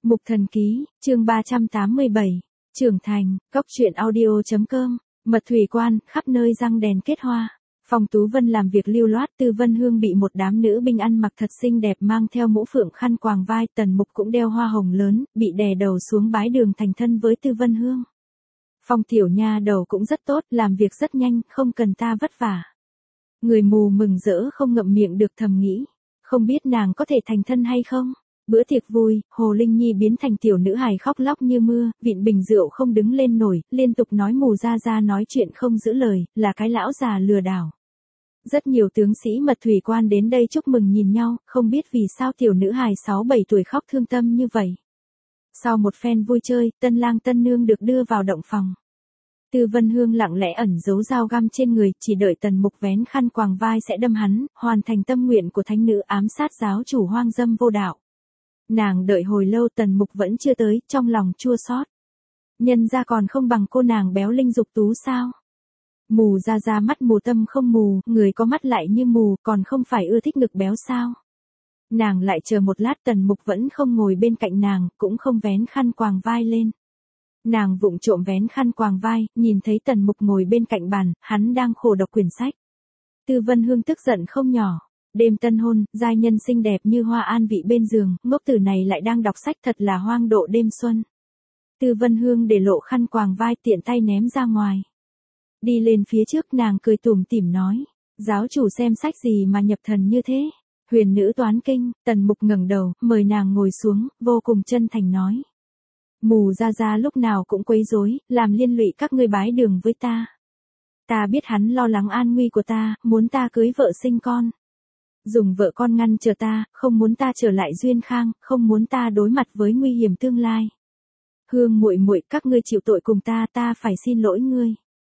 Mục Thần Ký, chương 387, trưởng thành, cóc truyện audio.com, Mật Thủy Quan, khắp nơi răng đèn kết hoa. Phong Tú Vân làm việc lưu loát, Tư Vân Hương bị một đám nữ binh ăn mặc thật xinh đẹp mang theo mũ phượng khăn quàng vai, Tần Mục cũng đeo hoa hồng lớn, bị đè đầu xuống bái đường thành thân với Tư Vân Hương. Phong tiểu nha đầu cũng rất tốt, làm việc rất nhanh, không cần ta vất vả. Người mù mừng rỡ không ngậm miệng được thầm nghĩ, không biết nàng có thể thành thân hay không. Bữa tiệc vui, Hồ Linh Nhi biến thành tiểu nữ hài khóc lóc như mưa, vịn bình rượu không đứng lên nổi, liên tục nói mù ra ra nói chuyện không giữ lời, là cái lão già lừa đảo. Rất nhiều tướng sĩ Mật Thủy Quan đến đây chúc mừng nhìn nhau, không biết vì sao tiểu nữ hài 6-7 tuổi khóc thương tâm như vậy. Sau một phen vui chơi, tân lang tân nương được đưa vào động phòng. Tư Vân Hương lặng lẽ ẩn giấu dao găm trên người, chỉ đợi Tần Mục vén khăn quàng vai sẽ đâm hắn, hoàn thành tâm nguyện của thánh nữ ám sát giáo chủ hoang dâm vô đạo. Nàng đợi hồi lâu Tần Mục vẫn chưa tới, trong lòng chua xót. Nhân ra còn không bằng cô nàng béo linh dục tú sao? Mù ra ra mắt mù tâm không mù, người có mắt lại như mù, còn không phải ưa thích ngực béo sao? Nàng lại chờ một lát, Tần Mục vẫn không ngồi bên cạnh nàng, cũng không vén khăn quàng vai lên. Nàng vụng trộm vén khăn quàng vai, nhìn thấy Tần Mục ngồi bên cạnh bàn, hắn đang khổ đọc quyển sách. Tư Vân Hương tức giận không nhỏ. Đêm tân hôn, giai nhân xinh đẹp như hoa an vị bên giường, ngốc tử này lại đang đọc sách, thật là hoang độ đêm xuân. Tư Vân Hương để lộ khăn quàng vai, tiện tay ném ra ngoài. Đi lên phía trước, nàng cười tủm tỉm nói, giáo chủ xem sách gì mà nhập thần như thế? Huyền nữ toán kinh. Tần Mục ngẩng đầu, mời nàng ngồi xuống, vô cùng chân thành nói. Mù ra ra lúc nào cũng quấy rối, làm liên lụy các ngươi bái đường với ta. Ta biết hắn lo lắng an nguy của ta, muốn ta cưới vợ sinh con. Dùng vợ con ngăn trở ta, không muốn ta trở lại duyên khang, không muốn ta đối mặt với nguy hiểm tương lai. Hương muội muội, các ngươi chịu tội cùng ta, ta phải xin lỗi ngươi.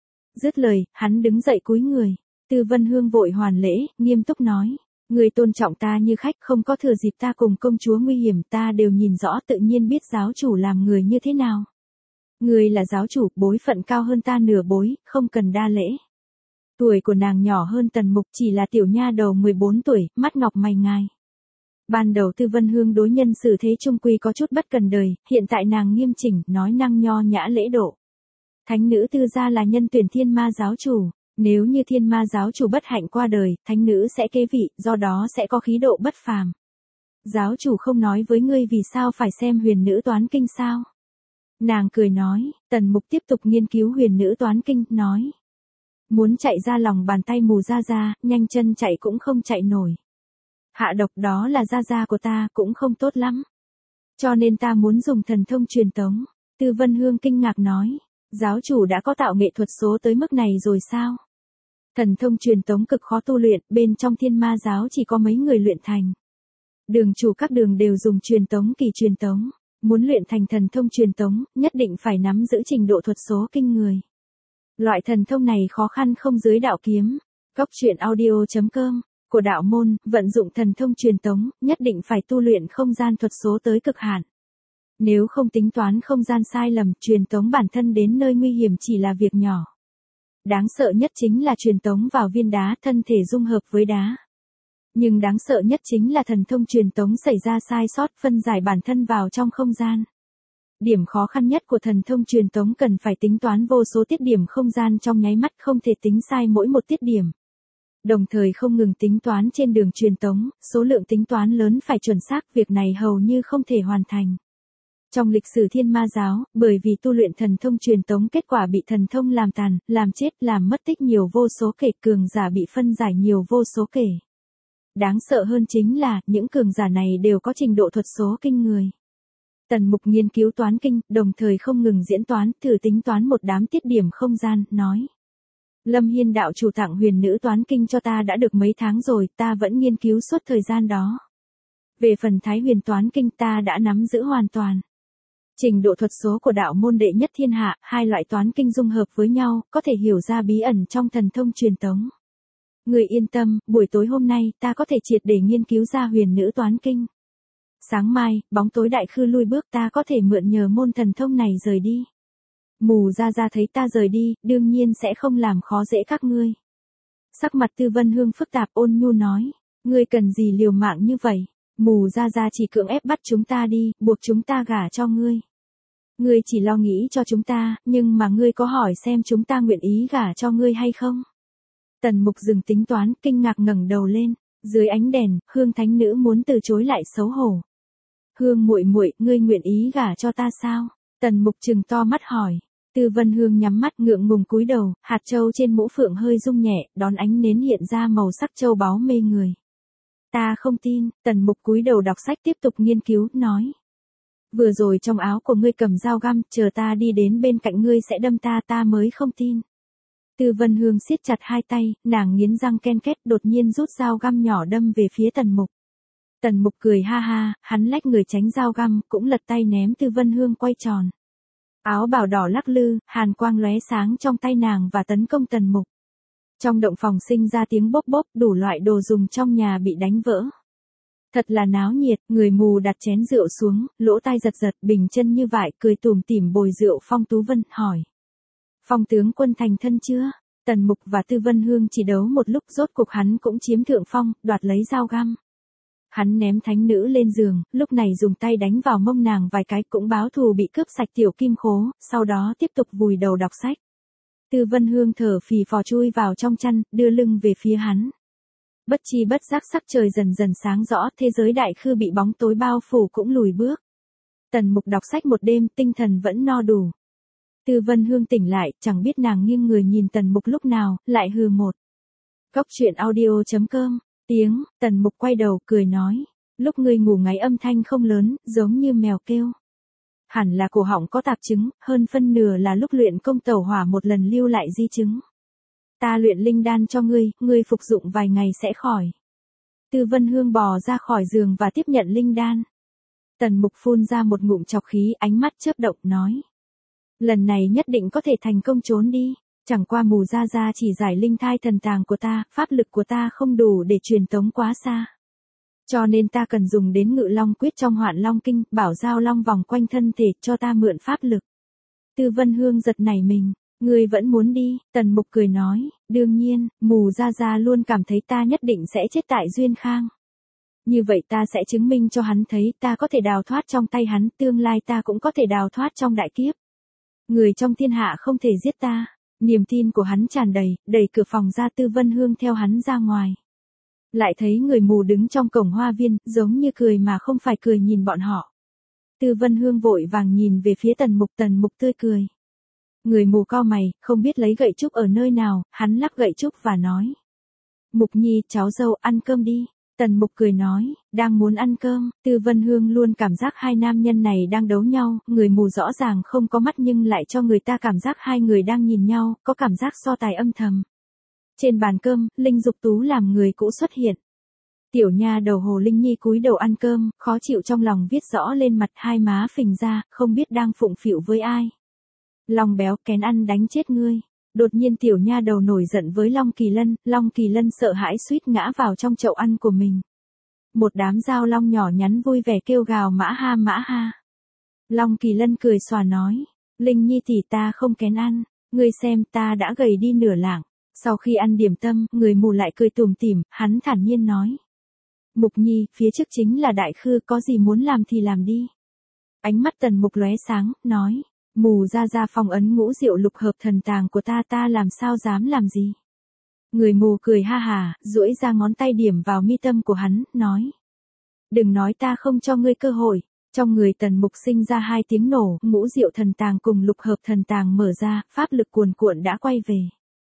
Dứt lời, hắn đứng dậy cúi người. Tư Vân Hương vội hoàn lễ, nghiêm túc nói, ngươi tôn trọng ta như khách, không có thừa dịp ta cùng công chúa nguy hiểm, ta đều nhìn rõ, tự nhiên biết giáo chủ làm người như thế nào. Ngươi là giáo chủ, bối phận cao hơn ta nửa bối, không cần đa lễ. Tuổi của nàng nhỏ hơn Tần Mục, chỉ là tiểu nha đầu 14 tuổi, mắt ngọc mày ngài. Ban đầu Tư Vân Hương đối nhân xử thế trung quy có chút bất cần đời, hiện tại nàng nghiêm chỉnh, nói năng nho nhã lễ độ. Thánh nữ Tư gia là nhân tuyển Thiên Ma giáo chủ, nếu như Thiên Ma giáo chủ bất hạnh qua đời, thánh nữ sẽ kế vị, do đó sẽ có khí độ bất phàm. Giáo chủ không nói với ngươi vì sao phải xem huyền nữ toán kinh sao? Nàng cười nói. Tần Mục tiếp tục nghiên cứu huyền nữ toán kinh, nói. Muốn chạy ra lòng bàn tay mù ra ra, nhanh chân chạy cũng không chạy nổi. Hạ độc đó là ra ra của ta, cũng không tốt lắm. Cho nên ta muốn dùng thần thông truyền tống. Tư Vân Hương kinh ngạc nói. Giáo chủ đã có tạo nghệ thuật số tới mức này rồi sao? Thần thông truyền tống cực khó tu luyện, bên trong Thiên Ma giáo chỉ có mấy người luyện thành. Đường chủ các đường đều dùng truyền tống kỳ truyền tống. Muốn luyện thành thần thông truyền tống, nhất định phải nắm giữ trình độ thuật số kinh người. Loại thần thông này khó khăn không dưới đạo kiếm. Cóc truyện audio.com, của đạo môn, vận dụng thần thông truyền tống, nhất định phải tu luyện không gian thuật số tới cực hạn. Nếu không tính toán không gian sai lầm, truyền tống bản thân đến nơi nguy hiểm chỉ là việc nhỏ. Đáng sợ nhất chính là truyền tống vào viên đá, thân thể dung hợp với đá. Nhưng đáng sợ nhất chính là thần thông truyền tống xảy ra sai sót, phân giải bản thân vào trong không gian. Điểm khó khăn nhất của thần thông truyền tống cần phải tính toán vô số tiết điểm không gian trong nháy mắt, không thể tính sai mỗi một tiết điểm. Đồng thời không ngừng tính toán trên đường truyền tống, số lượng tính toán lớn phải chuẩn xác, việc này hầu như không thể hoàn thành. Trong lịch sử Thiên Ma giáo, bởi vì tu luyện thần thông truyền tống kết quả bị thần thông làm tàn, làm chết, làm mất tích nhiều vô số kể, cường giả bị phân giải nhiều vô số kể. Đáng sợ hơn chính là, những cường giả này đều có trình độ thuật số kinh người. Tần Mục nghiên cứu toán kinh, đồng thời không ngừng diễn toán, thử tính toán một đám tiết điểm không gian, nói. Lâm Hiên đạo chủ tặng huyền nữ toán kinh cho ta đã được mấy tháng rồi, ta vẫn nghiên cứu suốt thời gian đó. Về phần Thái Huyền toán kinh ta đã nắm giữ hoàn toàn. Trình độ thuật số của đạo môn đệ nhất thiên hạ, hai loại toán kinh dung hợp với nhau, có thể hiểu ra bí ẩn trong thần thông truyền tống. Người yên tâm, buổi tối hôm nay, ta có thể triệt để nghiên cứu ra huyền nữ toán kinh. Sáng mai, bóng tối đại khư lui bước, ta có thể mượn nhờ môn thần thông này rời đi. Mù ra ra thấy ta rời đi, đương nhiên sẽ không làm khó dễ các ngươi. Sắc mặt Tư Vân Hương phức tạp, ôn nhu nói, ngươi cần gì liều mạng như vậy? Mù Gia Gia chỉ cưỡng ép bắt chúng ta đi, buộc chúng ta gả cho ngươi. Ngươi chỉ lo nghĩ cho chúng ta, nhưng mà ngươi có hỏi xem chúng ta nguyện ý gả cho ngươi hay không? Tần Mục dừng tính toán, kinh ngạc ngẩng đầu lên, dưới ánh đèn, Hương thánh nữ muốn từ chối lại xấu hổ. Hương muội muội, ngươi nguyện ý gả cho ta sao? Tần Mục trừng to mắt hỏi. Tư Vân Hương nhắm mắt ngượng ngùng cúi đầu, hạt châu trên mũ phượng hơi rung nhẹ, đón ánh nến hiện ra màu sắc châu báu mê người. Ta không tin, Tần Mục cúi đầu đọc sách tiếp tục nghiên cứu, nói. Vừa rồi trong áo của ngươi cầm dao găm, chờ ta đi đến bên cạnh ngươi sẽ đâm ta, ta mới không tin. Tư Vân Hương siết chặt hai tay, nàng nghiến răng ken két, đột nhiên rút dao găm nhỏ đâm về phía Tần Mục. Tần Mục cười ha ha, hắn lách người tránh dao găm, cũng lật tay ném Tư Vân Hương quay tròn. Áo bào đỏ lắc lư, hàn quang lóe sáng trong tay nàng và tấn công Tần Mục. Trong động phòng sinh ra tiếng bốp bốp, đủ loại đồ dùng trong nhà bị đánh vỡ. Thật là náo nhiệt, người mù đặt chén rượu xuống, lỗ tai giật giật, bình chân như vại, cười tủm tỉm bồi rượu. Phong Tú Vân hỏi. Phong tướng quân thành thân chưa? Tần Mục và Tư Vân Hương chỉ đấu một lúc, rốt cục hắn cũng chiếm thượng phong, đoạt lấy dao găm. Hắn ném thánh nữ lên giường, lúc này dùng tay đánh vào mông nàng vài cái, cũng báo thù bị cướp sạch tiểu kim khố, sau đó tiếp tục vùi đầu đọc sách. Tư Vân Hương thở phì phò chui vào trong chăn, đưa lưng về phía hắn. Bất chi bất giác sắc trời dần dần sáng rõ, thế giới đại khư bị bóng tối bao phủ cũng lùi bước. Tần Mục đọc sách một đêm, tinh thần vẫn no đủ. Tư Vân Hương tỉnh lại, chẳng biết nàng nghiêng người nhìn Tần Mục lúc nào, lại hừ một. Cốc truyện audio.com. Tiếng, Tần Mục quay đầu, cười nói. Lúc ngươi ngủ ngáy âm thanh không lớn, giống như mèo kêu. Hẳn là cổ họng có tạp chứng, hơn phân nửa là lúc luyện công tẩu hỏa một lần lưu lại di chứng. Ta luyện linh đan cho ngươi phục dụng vài ngày sẽ khỏi. Tư Vân Hương bò ra khỏi giường và tiếp nhận linh đan. Tần Mục phun ra một ngụm trọc khí, ánh mắt chớp động, nói. Lần này nhất định có thể thành công, trốn đi. Chẳng qua Mù Gia Gia chỉ giải linh thai thần tàng của ta, pháp lực của ta không đủ để truyền tống quá xa. Cho nên ta cần dùng đến Ngự Long Quyết trong Hoạn Long Kinh, bảo giao long vòng quanh thân thể, cho ta mượn pháp lực. Tư Vân Hương giật nảy mình. Ngươi vẫn muốn đi? Tần Mục cười nói, đương nhiên, Mù Gia Gia luôn cảm thấy ta nhất định sẽ chết tại Duyên Khang. Như vậy ta sẽ chứng minh cho hắn thấy ta có thể đào thoát trong tay hắn, tương lai ta cũng có thể đào thoát trong đại kiếp. Người trong thiên hạ không thể giết ta. Niềm tin của hắn tràn đầy, đẩy cửa phòng ra. Tư Vân Hương theo hắn ra ngoài. Lại thấy người mù đứng trong cổng hoa viên, giống như cười mà không phải cười nhìn bọn họ. Tư Vân Hương vội vàng nhìn về phía Tần Mục tươi cười. Người mù cau mày, không biết lấy gậy trúc ở nơi nào, hắn lắp gậy trúc và nói. Mục Nhi, cháu dâu, ăn cơm đi. Tần Mục cười nói, đang muốn ăn cơm. Tư Vân Hương luôn cảm giác hai nam nhân này đang đấu nhau, người mù rõ ràng không có mắt nhưng lại cho người ta cảm giác hai người đang nhìn nhau, có cảm giác so tài âm thầm. Trên bàn cơm, Linh Dục Tú làm người cũ xuất hiện. Tiểu nha đầu Hồ Linh Nhi cúi đầu ăn cơm, khó chịu trong lòng viết rõ lên mặt, hai má phình ra, không biết đang phụng phịu với ai. Long béo, kén ăn đánh chết ngươi. Đột nhiên tiểu nha đầu nổi giận với Long Kỳ Lân sợ hãi suýt ngã vào trong chậu ăn của mình. Một đám dao long nhỏ nhắn vui vẻ kêu gào mã ha. Long Kỳ Lân cười xòa nói, Linh Nhi tỷ, ta không kén ăn, ngươi xem ta đã gầy đi nửa lạng. Sau khi ăn điểm tâm, người mù lại cười tủm tỉm, hắn thản nhiên nói. Mục Nhi, phía trước chính là đại khư, có gì muốn làm thì làm đi. Ánh mắt Tần Mục lóe sáng, nói. Mù Gia Gia phong ấn ngũ diệu lục hợp thần tàng của ta làm sao dám làm gì. Người mù cười ha hà, duỗi ra ngón tay điểm vào mi tâm của hắn, nói. Đừng nói ta không cho ngươi cơ hội. Trong người Tần Mục sinh ra hai tiếng nổ, ngũ diệu thần tàng cùng lục hợp thần tàng mở ra, pháp lực cuồn cuộn đã quay về.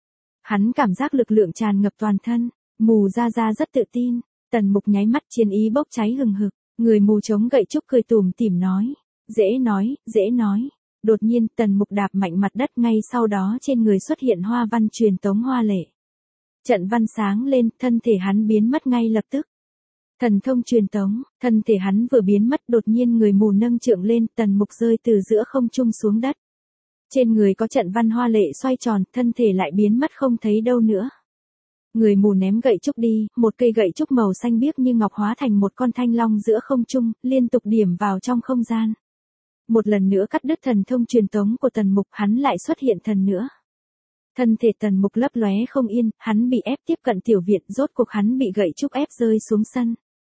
Hắn cảm giác lực lượng tràn ngập toàn thân, Mù Gia Gia rất tự tin. Tần Mục nháy mắt, chiến ý bốc cháy hừng hực, người mù chống gậy trúc cười tủm tỉm nói. Dễ nói. Đột nhiên, Tần Mục đạp mạnh mặt đất, ngay sau đó trên người xuất hiện hoa văn truyền tống hoa lệ. Trận văn sáng lên, thân thể hắn biến mất ngay lập tức. Thần thông truyền tống, thân thể hắn vừa biến mất, đột nhiên người mù nâng trượng lên, Tần Mục rơi từ giữa không trung xuống đất. Trên người có trận văn hoa lệ xoay tròn, thân thể lại biến mất không thấy đâu nữa. Người mù ném gậy trúc đi, một cây gậy trúc màu xanh biếc như ngọc hóa thành một con thanh long giữa không trung, liên tục điểm vào trong không gian. Một lần nữa cắt đứt thần thông truyền tống của Tần Mục, hắn lại xuất hiện thần nữa. Thân thể Tần Mục lấp lóe không yên, hắn bị ép tiếp cận tiểu viện, rốt cuộc hắn bị gậy trúc ép rơi xuống sân.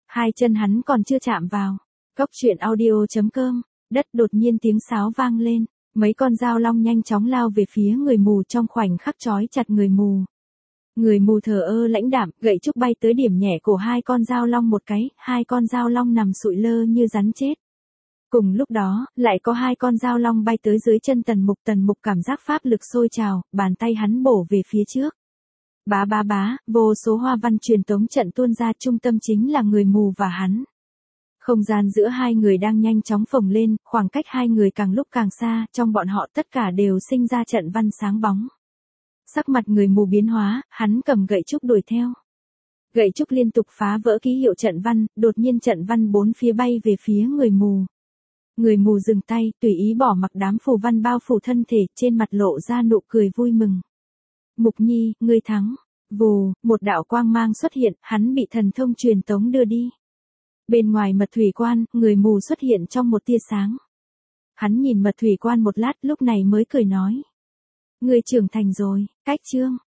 Hai chân hắn còn chưa chạm vào. Cốc truyện audio.com. Đất đột nhiên tiếng sáo vang lên. Mấy con dao long nhanh chóng lao về phía người mù trong khoảnh khắc trói chặt người mù. Người mù thờ ơ lãnh đạm, gậy trúc bay tới điểm nhẹ cổ hai con dao long một cái, hai con dao long nằm sụi lơ như rắn chết. Cùng lúc đó, lại có hai con dao long bay tới dưới chân Tần Mục cảm giác pháp lực sôi trào, bàn tay hắn bổ về phía trước. Bá bá bá, vô số hoa văn truyền tống trận tuôn ra, trung tâm chính là người mù và hắn. Không gian giữa hai người đang nhanh chóng phồng lên, khoảng cách hai người càng lúc càng xa, trong bọn họ tất cả đều sinh ra trận văn sáng bóng. Sắc mặt người mù biến hóa, hắn cầm gậy trúc đuổi theo. Gậy trúc liên tục phá vỡ ký hiệu trận văn, đột nhiên trận văn bốn phía bay về phía người mù. Người mù dừng tay, tùy ý bỏ mặc đám phù văn bao phủ thân thể, trên mặt lộ ra nụ cười vui mừng. Mục Nhi, ngươi thắng. Vù, một đạo quang mang xuất hiện, hắn bị thần thông truyền tống đưa đi. Bên ngoài mật thủy quan, người mù xuất hiện trong một tia sáng. Hắn nhìn mật thủy quan một lát, lúc này mới cười nói. Ngươi trưởng thành rồi, cách chương.